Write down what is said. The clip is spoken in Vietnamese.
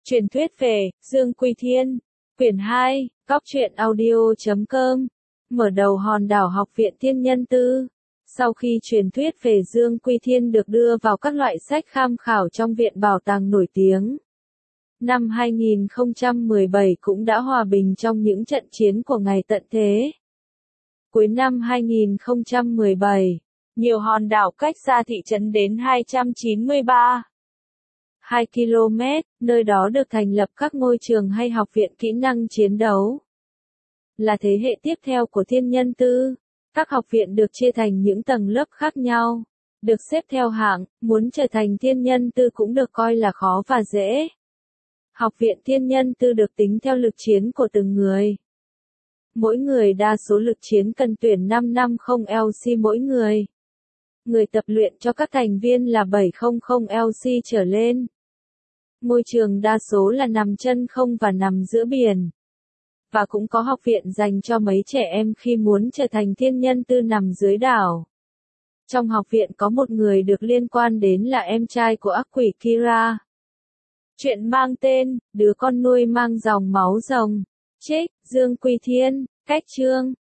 Truyền thuyết về Dương Quy Thiên, quyển 2, Cóc truyện audio.com. Mở đầu hòn đảo Học viện Thiên Nhân Tư. Sau khi truyền thuyết về Dương Quy Thiên được đưa vào các loại sách tham khảo trong viện bảo tàng nổi tiếng, năm 2017 cũng đã hòa bình trong những trận chiến của ngày tận thế. Cuối năm 2017, nhiều hòn đảo cách xa thị trấn đến 293 2 km, nơi đó được thành lập các ngôi trường hay học viện kỹ năng chiến đấu. Là thế hệ tiếp theo của Thiên Nhân Tư, các học viện được chia thành những tầng lớp khác nhau, được xếp theo hạng, muốn trở thành Thiên Nhân Tư cũng được coi là khó và dễ. Học viện Thiên Nhân Tư được tính theo lực chiến của từng người. Mỗi người đa số lực chiến cần tuyển 550 LC mỗi người. Người tập luyện cho các thành viên là 700 LC trở lên. Ngôi trường đa số là nằm chân không và nằm giữa biển. Và cũng có học viện dành cho mấy trẻ em khi muốn trở thành Thiên Nhân Tư nằm dưới đảo. Trong học viện có một người được liên quan đến là em trai của ác quỷ Kira. Chuyện mang tên, đứa con nuôi mang dòng máu rồng. Trích, Dương Quy Thiên, cách chương.